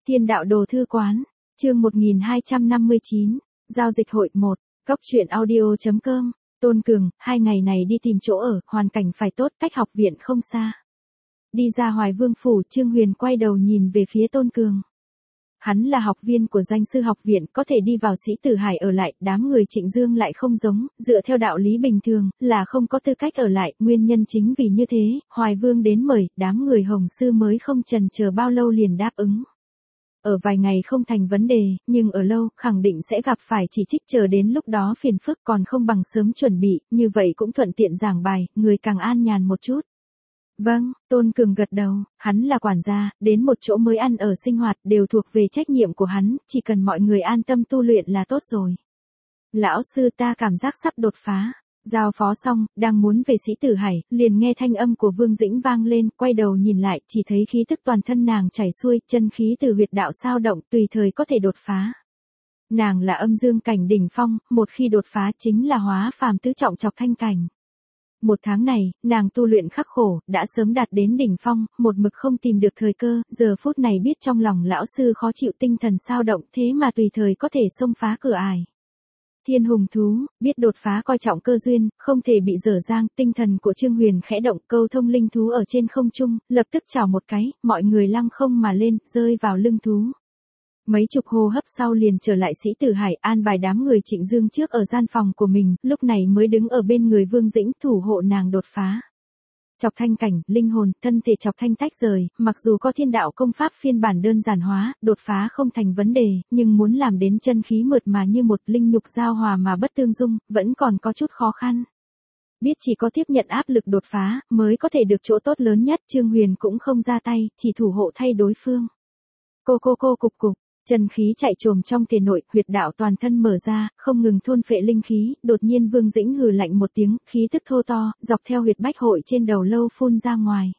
Thiên đạo đồ thư quán, chương 1259, giao dịch hội 1, góc truyện audio.com, Tôn Cường, 2 ngày này đi tìm chỗ ở, hoàn cảnh phải tốt, cách học viện không xa. Đi ra Hoài Vương phủ, Trương Huyền quay đầu nhìn về phía Tôn Cường. Hắn là học viên của danh sư học viện, có thể đi vào Sĩ Tử Hải ở lại, đám người Trịnh Dương lại không giống, dựa theo đạo lý bình thường, là không có tư cách ở lại, nguyên nhân chính vì như thế, Hoài Vương đến mời, đám người Hồng Sư mới không chần chờ bao lâu liền đáp ứng. Ở vài ngày không thành vấn đề, nhưng ở lâu, khẳng định sẽ gặp phải chỉ trích, chờ đến lúc đó phiền phức còn không bằng sớm chuẩn bị, như vậy cũng thuận tiện giảng bài, người càng an nhàn một chút. Vâng, Tôn Cường gật đầu, hắn là quản gia, đến một chỗ mới ăn ở sinh hoạt đều thuộc về trách nhiệm của hắn, chỉ cần mọi người an tâm tu luyện là tốt rồi. Lão sư, ta cảm giác sắp đột phá. Giao phó xong, đang muốn về Sĩ Tử Hải, liền nghe thanh âm của Vương Dĩnh vang lên, quay đầu nhìn lại, chỉ thấy khí tức toàn thân nàng chảy xuôi, chân khí từ huyệt đạo sao động, tùy thời có thể đột phá. Nàng là âm dương cảnh đỉnh phong, một khi đột phá chính là hóa phàm tứ trọng Chọc Thanh cảnh. Một tháng này, nàng tu luyện khắc khổ, đã sớm đạt đến đỉnh phong, một mực không tìm được thời cơ, giờ phút này biết trong lòng lão sư khó chịu, tinh thần sao động, thế mà tùy thời có thể xông phá cửa ải. Thiên hùng thú, biết đột phá coi trọng cơ duyên, không thể bị dở dang, tinh thần của Trương Huyền khẽ động, câu thông linh thú ở trên không trung, lập tức chào một cái, mọi người lăng không mà lên, rơi vào lưng thú. Mấy chục hô hấp sau liền trở lại Sĩ Tử Hải, an bài đám người Trịnh Dương trước ở gian phòng của mình, lúc này mới đứng ở bên người Vương Dĩnh thủ hộ nàng đột phá. Chọc Thanh cảnh, linh hồn, thân thể Chọc Thanh tách rời, mặc dù có thiên đạo công pháp phiên bản đơn giản hóa, đột phá không thành vấn đề, nhưng muốn làm đến chân khí mượt mà như một linh nhục giao hòa mà bất tương dung, vẫn còn có chút khó khăn. Biết chỉ có tiếp nhận áp lực đột phá, mới có thể được chỗ tốt lớn nhất, Trương Huyền cũng không ra tay, chỉ thủ hộ thay đối phương. Cô cục cục. Chân khí chạy trồm trong thể nội, huyệt đạo toàn thân mở ra, không ngừng thôn phệ linh khí, đột nhiên Vương Dĩnh hừ lạnh một tiếng, khí tức thô to, dọc theo huyệt bách hội trên đầu lâu phun ra ngoài.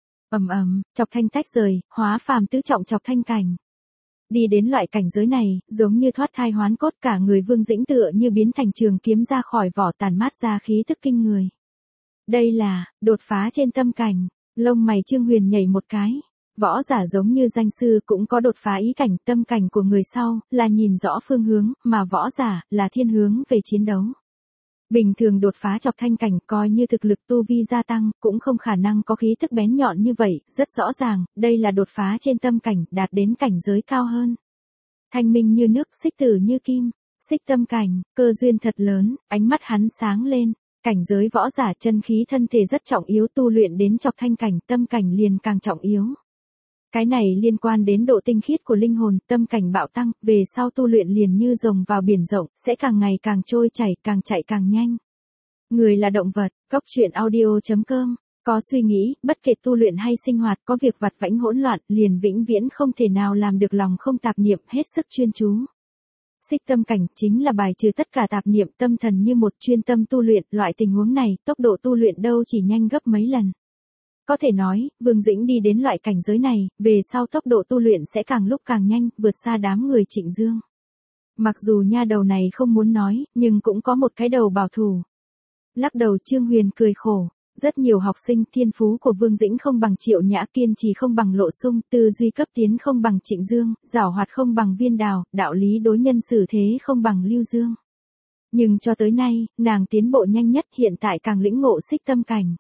Ầm, Chọc Thanh tách rời, hóa phàm tứ trọng Chọc Thanh cảnh. Đi đến loại cảnh giới này, giống như thoát thai hoán cốt, cả người Vương Dĩnh tựa như biến thành trường kiếm ra khỏi vỏ, tàn mát ra khí tức kinh người. Đây là, đột phá trên tâm cảnh, lông mày Trương Huyền nhảy một cái. Võ giả giống như danh sư cũng có đột phá ý cảnh, tâm cảnh của người sau, là nhìn rõ phương hướng, mà võ giả, là thiên hướng về chiến đấu. Bình thường đột phá Chọc Thanh cảnh, coi như thực lực tu vi gia tăng, cũng không khả năng có khí tức bén nhọn như vậy, rất rõ ràng, đây là đột phá trên tâm cảnh, đạt đến cảnh giới cao hơn. Thanh minh như nước, xích tử như kim, xích tâm cảnh, cơ duyên thật lớn, ánh mắt hắn sáng lên. Cảnh giới võ giả, chân khí thân thể rất trọng yếu, tu luyện đến Chọc Thanh cảnh, tâm cảnh liền càng trọng yếu. Cái này liên quan đến độ tinh khiết của linh hồn, tâm cảnh bạo tăng, về sau tu luyện liền như rồng vào biển rộng, sẽ càng ngày càng trôi chảy, càng chạy càng nhanh. Người là động vật, góc truyện audio.com, có suy nghĩ, bất kể tu luyện hay sinh hoạt, có việc vặt vãnh hỗn loạn, liền vĩnh viễn không thể nào làm được lòng không tạp niệm, hết sức chuyên chú. Xích tâm cảnh chính là bài trừ tất cả tạp niệm, tâm thần như một, chuyên tâm tu luyện, loại tình huống này, tốc độ tu luyện đâu chỉ nhanh gấp mấy lần. Có thể nói, Vương Dĩnh đi đến loại cảnh giới này, về sau tốc độ tu luyện sẽ càng lúc càng nhanh, vượt xa đám người Trịnh Dương. Mặc dù nha đầu này không muốn nói, nhưng cũng có một cái đầu bảo thủ. Lắc đầu Trương Huyền cười khổ, rất nhiều học sinh, thiên phú của Vương Dĩnh không bằng Triệu Nhã, kiên trì không bằng Lộ Sung, tư duy cấp tiến không bằng Trịnh Dương, giảo hoạt không bằng Viên Đào, đạo lý đối nhân xử thế không bằng Lưu Dương. Nhưng cho tới nay, nàng tiến bộ nhanh nhất, hiện tại càng lĩnh ngộ xích tâm cảnh.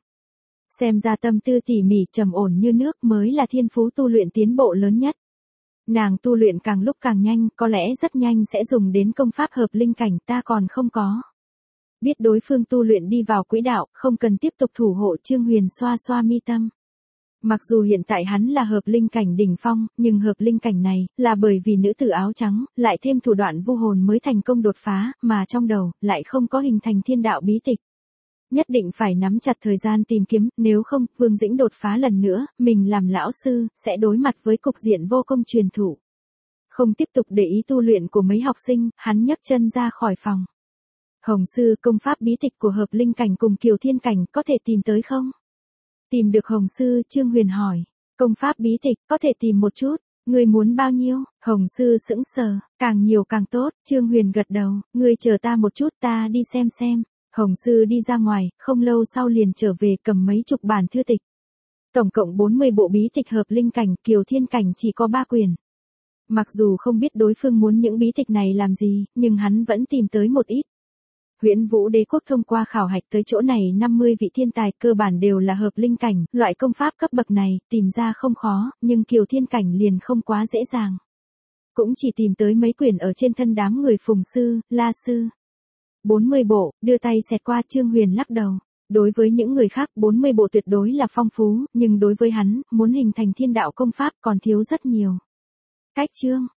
Xem ra tâm tư tỉ mỉ, trầm ổn như nước mới là thiên phú tu luyện tiến bộ lớn nhất. Nàng tu luyện càng lúc càng nhanh, có lẽ rất nhanh sẽ dùng đến công pháp hợp linh cảnh, ta còn không có. Biết đối phương tu luyện đi vào quỹ đạo, không cần tiếp tục thủ hộ, Trương Huyền xoa xoa mi tâm. Mặc dù hiện tại hắn là hợp linh cảnh đỉnh phong, nhưng hợp linh cảnh này, là bởi vì nữ tử áo trắng, lại thêm thủ đoạn vu hồn mới thành công đột phá, mà trong đầu, lại không có hình thành thiên đạo bí tịch. Nhất định phải nắm chặt thời gian tìm kiếm, nếu không, Vương Dĩnh đột phá lần nữa, mình làm lão sư, sẽ đối mặt với cục diện vô công truyền thụ. Không tiếp tục để ý tu luyện của mấy học sinh, hắn nhấc chân ra khỏi phòng. Hồng sư, công pháp bí tịch của hợp linh cảnh cùng Kiều Thiên cảnh, có thể tìm tới không? Tìm được Hồng sư, Trương Huyền hỏi. Công pháp bí tịch, có thể tìm một chút. Ngươi muốn bao nhiêu? Hồng sư sững sờ, càng nhiều càng tốt, Trương Huyền gật đầu, ngươi chờ ta một chút, ta đi xem. Hồng sư đi ra ngoài, không lâu sau liền trở về cầm mấy chục bản thư tịch. Tổng cộng 40 bộ bí tịch hợp linh cảnh, Kiều Thiên cảnh chỉ có 3 quyển. Mặc dù không biết đối phương muốn những bí tịch này làm gì, nhưng hắn vẫn tìm tới một ít. Huyễn Vũ Đế quốc thông qua khảo hạch tới chỗ này 50 vị thiên tài cơ bản đều là hợp linh cảnh, loại công pháp cấp bậc này, tìm ra không khó, nhưng kiều thiên cảnh liền không quá dễ dàng. Cũng chỉ tìm tới mấy quyển ở trên thân đám người Phùng Sư, La Sư. 40 bộ, đưa tay xẹt qua Trương Huyền lắc đầu. Đối với những người khác 40 bộ tuyệt đối là phong phú, nhưng đối với hắn, muốn hình thành thiên đạo công pháp còn thiếu rất nhiều. Cách chương.